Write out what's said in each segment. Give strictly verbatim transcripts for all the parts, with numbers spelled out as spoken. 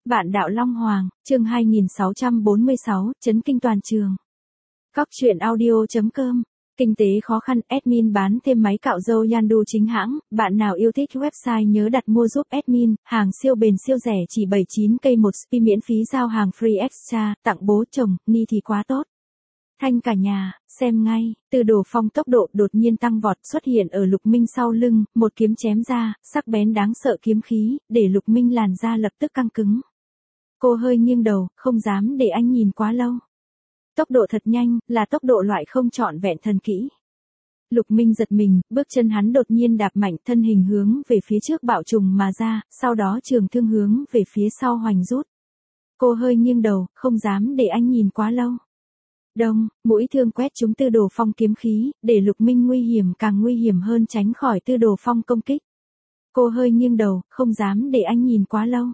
Bạn đạo Long Hoàng, chương hai nghìn sáu trăm bốn mươi sáu, chấn kinh toàn trường. Cóc truyện audio chấm com. Kinh tế khó khăn, admin bán thêm máy cạo râu Yandu chính hãng, bạn nào yêu thích website nhớ đặt mua giúp admin, hàng siêu bền siêu rẻ chỉ bảy mươi chín cây một spi miễn phí giao hàng free extra, tặng bố chồng, ni thì quá tốt. Thanh cả nhà, xem ngay, Từ Đồ Phong tốc độ đột nhiên tăng vọt xuất hiện ở Lục Minh sau lưng, một kiếm chém ra, sắc bén đáng sợ kiếm khí, để Lục Minh làn da lập tức căng cứng. Cô hơi nghiêng đầu, không dám để anh nhìn quá lâu. Tốc độ thật nhanh, là tốc độ loại không trọn vẹn thần kỹ. Lục Minh giật mình, bước chân hắn đột nhiên đạp mạnh thân hình hướng về phía trước bạo trùng mà ra, sau đó trường thương hướng về phía sau hoành rút. Cô hơi nghiêng đầu, không dám để anh nhìn quá lâu. Đông, mũi thương quét trúng Từ Đồ Phong kiếm khí, để Lục Minh nguy hiểm càng nguy hiểm hơn tránh khỏi Từ Đồ Phong công kích. Cô hơi nghiêng đầu, không dám để anh nhìn quá lâu.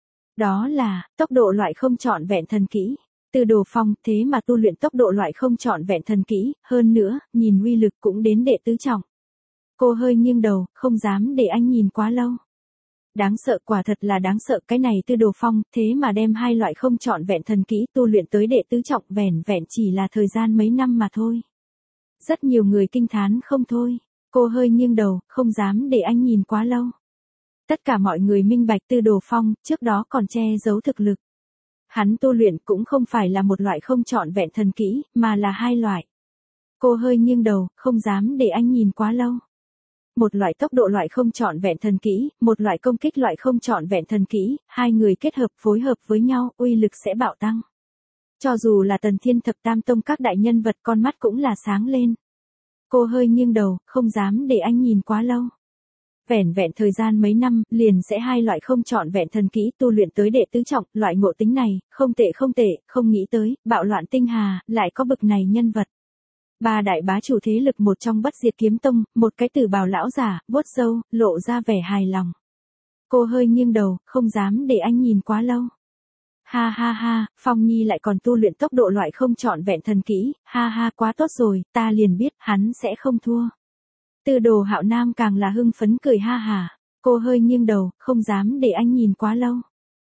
Đó là, tốc độ loại không trọn vẹn thần kỹ. Từ Đồ Phong thế mà tu luyện tốc độ loại không trọn vẹn thần kỹ, hơn nữa, nhìn uy lực cũng đến đệ tứ trọng. Cô hơi nghiêng đầu, không dám để anh nhìn quá lâu. Đáng sợ, quả thật là đáng sợ, cái này Từ Đồ Phong, thế mà đem hai loại không trọn vẹn thần kỹ tu luyện tới đệ tứ trọng vẻn vẹn chỉ là thời gian mấy năm mà thôi. Rất nhiều người kinh thán không thôi. Cô hơi nghiêng đầu, không dám để anh nhìn quá lâu. Tất cả mọi người minh bạch Từ Đồ Phong, trước đó còn che giấu thực lực. Hắn tu luyện cũng không phải là một loại không trọn vẹn thần kỹ, mà là hai loại. Cô hơi nghiêng đầu, không dám để anh nhìn quá lâu. Một loại tốc độ loại không trọn vẹn thần kỹ, một loại công kích loại không trọn vẹn thần kỹ, hai người kết hợp phối hợp với nhau, uy lực sẽ bạo tăng. Cho dù là Tần Thiên Thập Tam Tông các đại nhân vật con mắt cũng là sáng lên. Cô hơi nghiêng đầu, không dám để anh nhìn quá lâu. Vẻn vẹn thời gian mấy năm, liền sẽ hai loại không trọn vẹn thần kỹ tu luyện tới đệ tứ trọng, loại ngộ tính này, không tệ không tệ, không nghĩ tới, bạo loạn tinh hà, lại có bực này nhân vật. Ba đại bá chủ thế lực một trong Bất Diệt Kiếm Tông, một cái tử bào lão giả, vuốt râu, lộ ra vẻ hài lòng. Cô hơi nghiêng đầu, không dám để anh nhìn quá lâu. Ha ha ha, Phong Nhi lại còn tu luyện tốc độ loại không trọn vẹn thần kỹ, ha ha quá tốt rồi, ta liền biết, hắn sẽ không thua. Từ Đồ Hạo Nam càng là hưng phấn cười ha hả, cô hơi nghiêng đầu, không dám để anh nhìn quá lâu.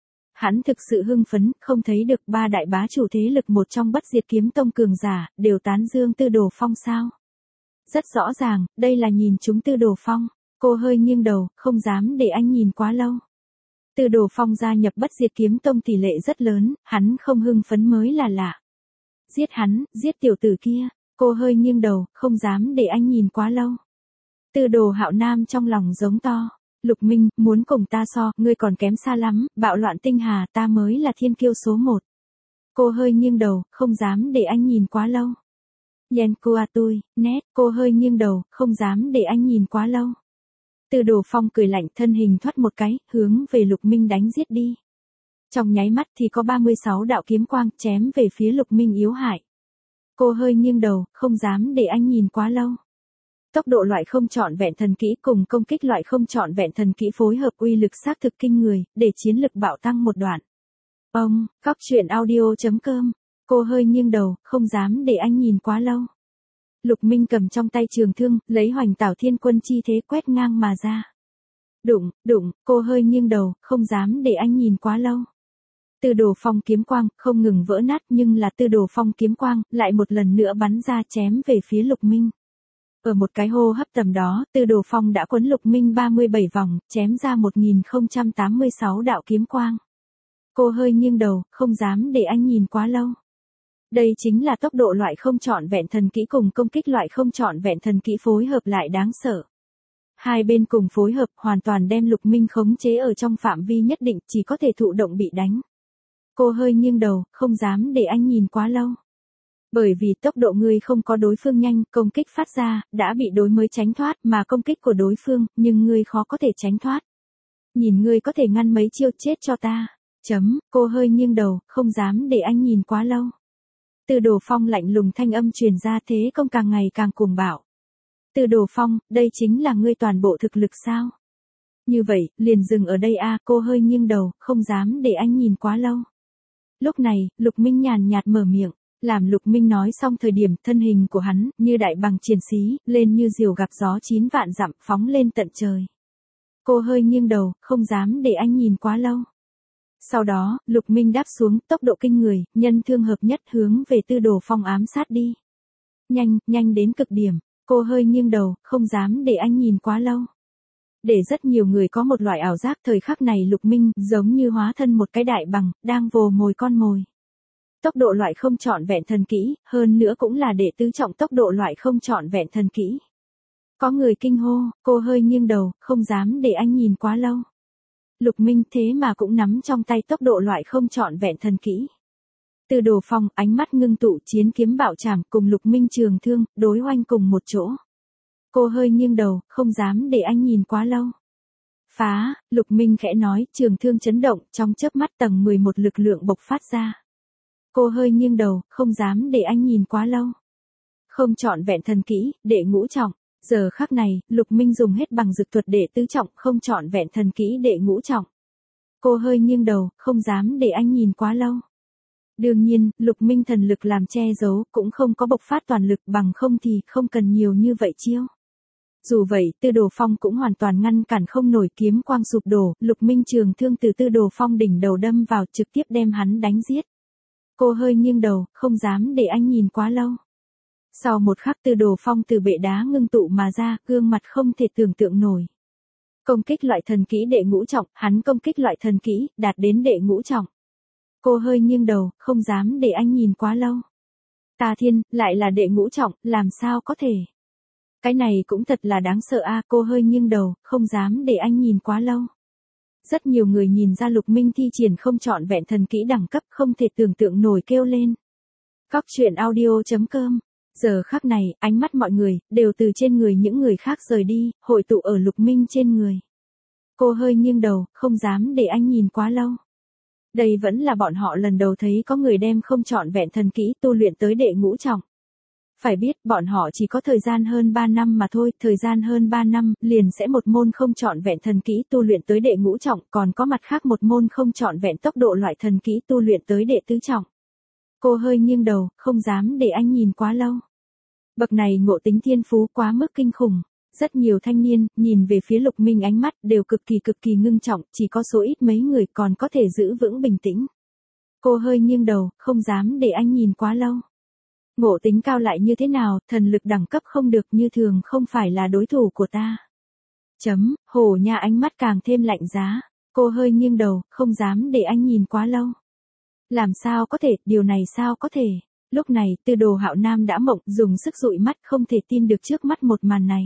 Hắn thực sự hưng phấn, không thấy được ba đại bá chủ thế lực một trong Bất Diệt Kiếm Tông cường giả, đều tán dương Từ Đồ Phong sao. Rất rõ ràng, đây là nhìn chúng Từ Đồ Phong, cô hơi nghiêng đầu, không dám để anh nhìn quá lâu. Từ Đồ Phong gia nhập Bất Diệt Kiếm Tông tỷ lệ rất lớn, hắn không hưng phấn mới là lạ. Giết hắn, giết tiểu tử kia, cô hơi nghiêng đầu, không dám để anh nhìn quá lâu. Từ Đồ Hạo Nam trong lòng giống to, Lục Minh, muốn cùng ta so, ngươi còn kém xa lắm, bạo loạn tinh hà, ta mới là thiên kiêu số một. Cô hơi nghiêng đầu, không dám để anh nhìn quá lâu. Yen Kua Tui, nét, cô hơi nghiêng đầu, không dám để anh nhìn quá lâu. Từ Đồ Phong cười lạnh thân hình thoát một cái, hướng về Lục Minh đánh giết đi. Trong nháy mắt thì có ba mươi sáu đạo kiếm quang chém về phía Lục Minh yếu hại. Cô hơi nghiêng đầu, không dám để anh nhìn quá lâu. Tốc độ loại không trọn vẹn thần kỹ cùng công kích loại không trọn vẹn thần kỹ phối hợp uy lực xác thực kinh người, để chiến lực bạo tăng một đoạn. Ông, cóc truyện audio chấm com. Cô hơi nghiêng đầu, không dám để anh nhìn quá lâu. Lục Minh cầm trong tay trường thương, lấy Hoành Tảo Thiên Quân chi thế quét ngang mà ra. Đụng, đụng, cô hơi nghiêng đầu, không dám để anh nhìn quá lâu. Từ Đồ Phong kiếm quang, không ngừng vỡ nát nhưng là Từ Đồ Phong kiếm quang, lại một lần nữa bắn ra chém về phía Lục Minh. Ở một cái hô hấp tầm đó, Từ Đồ Phong đã quấn Lục Minh ba mươi bảy vòng, chém ra một nghìn không trăm tám mươi sáu đạo kiếm quang. Cô hơi nghiêng đầu, không dám để anh nhìn quá lâu. Đây chính là tốc độ loại không trọn vẹn thần kỹ cùng công kích loại không trọn vẹn thần kỹ phối hợp lại đáng sợ. Hai bên cùng phối hợp hoàn toàn đem Lục Minh khống chế ở trong phạm vi nhất định, chỉ có thể thụ động bị đánh. Cô hơi nghiêng đầu, không dám để anh nhìn quá lâu. Bởi vì tốc độ ngươi không có đối phương nhanh, công kích phát ra, đã bị đối mới tránh thoát mà công kích của đối phương, nhưng ngươi khó có thể tránh thoát. Nhìn ngươi có thể ngăn mấy chiêu chết cho ta. Chấm, cô hơi nghiêng đầu, không dám để anh nhìn quá lâu. Từ Đồ Phong lạnh lùng thanh âm truyền ra thế công càng ngày càng cuồng bạo. Từ Đồ Phong, đây chính là ngươi toàn bộ thực lực sao? Như vậy, liền dừng ở đây a, cô hơi nghiêng đầu, không dám để anh nhìn quá lâu. Lúc này, Lục Minh nhàn nhạt mở miệng. Làm Lục Minh nói xong thời điểm thân hình của hắn, như đại bằng chiến sĩ, lên như diều gặp gió chín vạn dặm phóng lên tận trời. Cô hơi nghiêng đầu, không dám để anh nhìn quá lâu. Sau đó, Lục Minh đáp xuống, tốc độ kinh người, nhân thương hợp nhất hướng về Tư Đồ Phong ám sát đi. Nhanh, nhanh đến cực điểm, cô hơi nghiêng đầu, không dám để anh nhìn quá lâu. Để rất nhiều người có một loại ảo giác thời khắc này Lục Minh giống như hóa thân một cái đại bằng, đang vồ mồi con mồi. Tốc độ loại không trọn vẹn thần kỹ, hơn nữa cũng là đệ tứ trọng tốc độ loại không trọn vẹn thần kỹ. Có người kinh hô, cô hơi nghiêng đầu, không dám để anh nhìn quá lâu. Lục Minh thế mà cũng nắm trong tay tốc độ loại không trọn vẹn thần kỹ. Tư Đồ Phong ánh mắt ngưng tụ chiến kiếm bạo chảm cùng Lục Minh trường thương, đối oanh cùng một chỗ. Cô hơi nghiêng đầu, không dám để anh nhìn quá lâu. Phá, Lục Minh khẽ nói, trường thương chấn động, trong chớp mắt tầng mười một lực lượng bộc phát ra. Cô hơi nghiêng đầu, không dám để anh nhìn quá lâu. Không trọn vẹn thần kỹ, đệ ngũ trọng. Giờ khắc này, Lục Minh dùng hết bằng dược thuật đệ tứ trọng, không trọn vẹn thần kỹ đệ ngũ trọng. Cô hơi nghiêng đầu, không dám để anh nhìn quá lâu. Đương nhiên, Lục Minh thần lực làm che giấu, cũng không có bộc phát toàn lực, bằng không thì không cần nhiều như vậy chiêu. Dù vậy, Tư Đồ Phong cũng hoàn toàn ngăn cản không nổi, kiếm quang sụp đổ, Lục Minh trường thương từ Tư Đồ Phong đỉnh đầu đâm vào, trực tiếp đem hắn đánh giết. Cô hơi nghiêng đầu, không dám để anh nhìn quá lâu. Sau một khắc Tư Đồ Phong từ bệ đá ngưng tụ mà ra, gương mặt không thể tưởng tượng nổi. Công kích loại thần kỹ đệ ngũ trọng, hắn công kích loại thần kỹ, đạt đến đệ ngũ trọng. Cô hơi nghiêng đầu, không dám để anh nhìn quá lâu. Tà Thiên, lại là đệ ngũ trọng, làm sao có thể? Cái này cũng thật là đáng sợ a, cô hơi nghiêng đầu, không dám để anh nhìn quá lâu. Rất nhiều người nhìn ra Lục Minh thi triển không trọn vẹn thần kỹ đẳng cấp, không thể tưởng tượng nổi kêu lên. Cóc truyện audio chấm com. Giờ khắc này, ánh mắt mọi người, đều từ trên người những người khác rời đi, hội tụ ở Lục Minh trên người. Cô hơi nghiêng đầu, không dám để anh nhìn quá lâu. Đây vẫn là bọn họ lần đầu thấy có người đem không trọn vẹn thần kỹ tu luyện tới đệ ngũ trọng. Phải biết, bọn họ chỉ có thời gian hơn ba năm mà thôi, thời gian hơn ba năm, liền sẽ một môn không trọn vẹn thần kỹ tu luyện tới đệ ngũ trọng, còn có mặt khác một môn không trọn vẹn tốc độ loại thần kỹ tu luyện tới đệ tứ trọng. Cô hơi nghiêng đầu, không dám để anh nhìn quá lâu. Bậc này ngộ tính thiên phú quá mức kinh khủng. Rất nhiều thanh niên, nhìn về phía Lục Minh ánh mắt, đều cực kỳ cực kỳ ngưng trọng, chỉ có số ít mấy người còn có thể giữ vững bình tĩnh. Cô hơi nghiêng đầu, không dám để anh nhìn quá lâu. Ngộ tính cao lại như thế nào, thần lực đẳng cấp không được như thường không phải là đối thủ của ta. Chấm, Hổ Nha ánh mắt càng thêm lạnh giá. Cô hơi nghiêng đầu, không dám để anh nhìn quá lâu. Làm sao có thể, điều này sao có thể. Lúc này, Tư Đồ Hạo Nam đã mộng, dùng sức dụi mắt, không thể tin được trước mắt một màn này.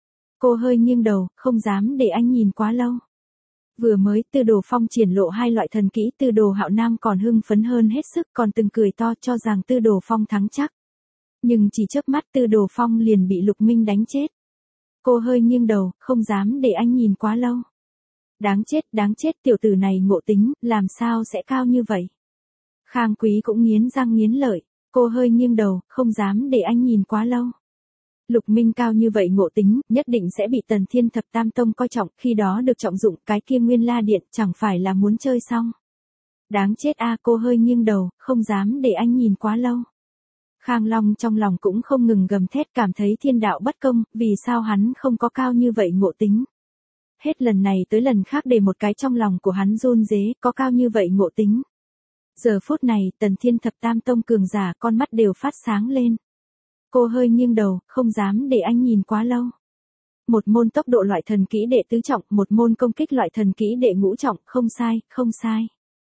Cô hơi nghiêng đầu, không dám để anh nhìn quá lâu. Vừa mới, Tư Đồ Phong triển lộ hai loại thần kỹ, Tư Đồ Hạo Nam còn hưng phấn hơn hết sức, còn từng cười to cho rằng Tư Đồ Phong thắng chắc. Nhưng chỉ chớp mắt Tư Đồ Phong liền bị Lục Minh đánh chết. Cô hơi nghiêng đầu, không dám để anh nhìn quá lâu. Đáng chết, đáng chết, tiểu tử này ngộ tính, làm sao sẽ cao như vậy? Khang Quý cũng nghiến răng nghiến lợi, cô hơi nghiêng đầu, không dám để anh nhìn quá lâu. Lục Minh cao như vậy ngộ tính, nhất định sẽ bị Tần Thiên Thập Tam Tông coi trọng, khi đó được trọng dụng, cái kia Nguyên La Điện chẳng phải là muốn chơi xong. Đáng chết a, cô hơi nghiêng đầu, không dám để anh nhìn quá lâu. Khang Long trong lòng cũng không ngừng gầm thét, cảm thấy thiên đạo bất công, vì sao hắn không có cao như vậy ngộ tính. Hết lần này tới lần khác để một cái trong lòng của hắn run rế, có cao như vậy ngộ tính. Giờ phút này, Tần Thiên Thập Tam Tông cường giả con mắt đều phát sáng lên. Cô hơi nghiêng đầu, không dám để anh nhìn quá lâu. Một môn tốc độ loại thần kỹ đệ tứ trọng, một môn công kích loại thần kỹ đệ ngũ trọng, không sai, không sai.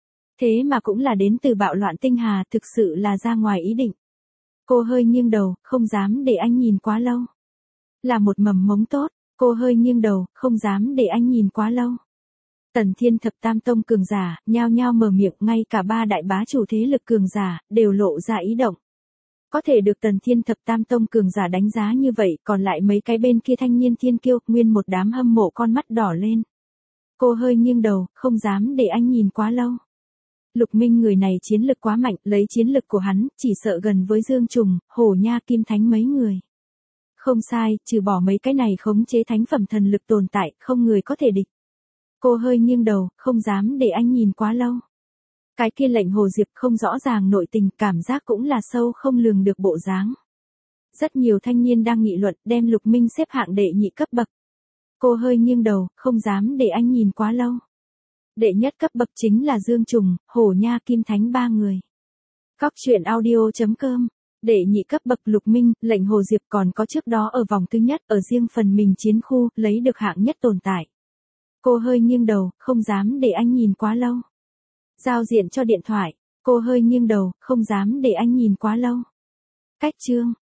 Thế mà cũng là đến từ bạo loạn tinh hà, thực sự là ra ngoài ý định. Cô hơi nghiêng đầu, không dám để anh nhìn quá lâu. Là một mầm mống tốt, cô hơi nghiêng đầu, không dám để anh nhìn quá lâu. Tần Thiên Thập Tam Tông cường giả, nhao nhao mở miệng, ngay cả ba đại bá chủ thế lực cường giả, đều lộ ra ý động. Có thể được Tần Thiên Thập Tam Tông cường giả đánh giá như vậy, còn lại mấy cái bên kia thanh niên thiên kiêu, nguyên một đám hâm mộ con mắt đỏ lên. Cô hơi nghiêng đầu, không dám để anh nhìn quá lâu. Lục Minh người này chiến lực quá mạnh, lấy chiến lực của hắn, chỉ sợ gần với Dương Trùng, Hổ Nha, Kim Thánh mấy người. Không sai, trừ bỏ mấy cái này khống chế thánh phẩm thần lực tồn tại, không người có thể địch. Cô hơi nghiêng đầu, không dám để anh nhìn quá lâu. Cái kia lệnh Hồ Diệp không rõ ràng nội tình, cảm giác cũng là sâu không lường được bộ dáng. Rất nhiều thanh niên đang nghị luận, đem Lục Minh xếp hạng đệ nhị cấp bậc. Cô hơi nghiêng đầu, không dám để anh nhìn quá lâu. Đệ nhất cấp bậc chính là Dương Trùng, Hổ Nha Kim Thánh ba người. Cóc truyện audio.com. Đệ nhị cấp bậc Lục Minh, Lệnh Hồ Diệp còn có trước đó ở vòng thứ nhất ở riêng phần mình chiến khu, lấy được hạng nhất tồn tại. Cô hơi nghiêng đầu, không dám để anh nhìn quá lâu. Giao diện cho điện thoại. Cô hơi nghiêng đầu, không dám để anh nhìn quá lâu. Cách chương.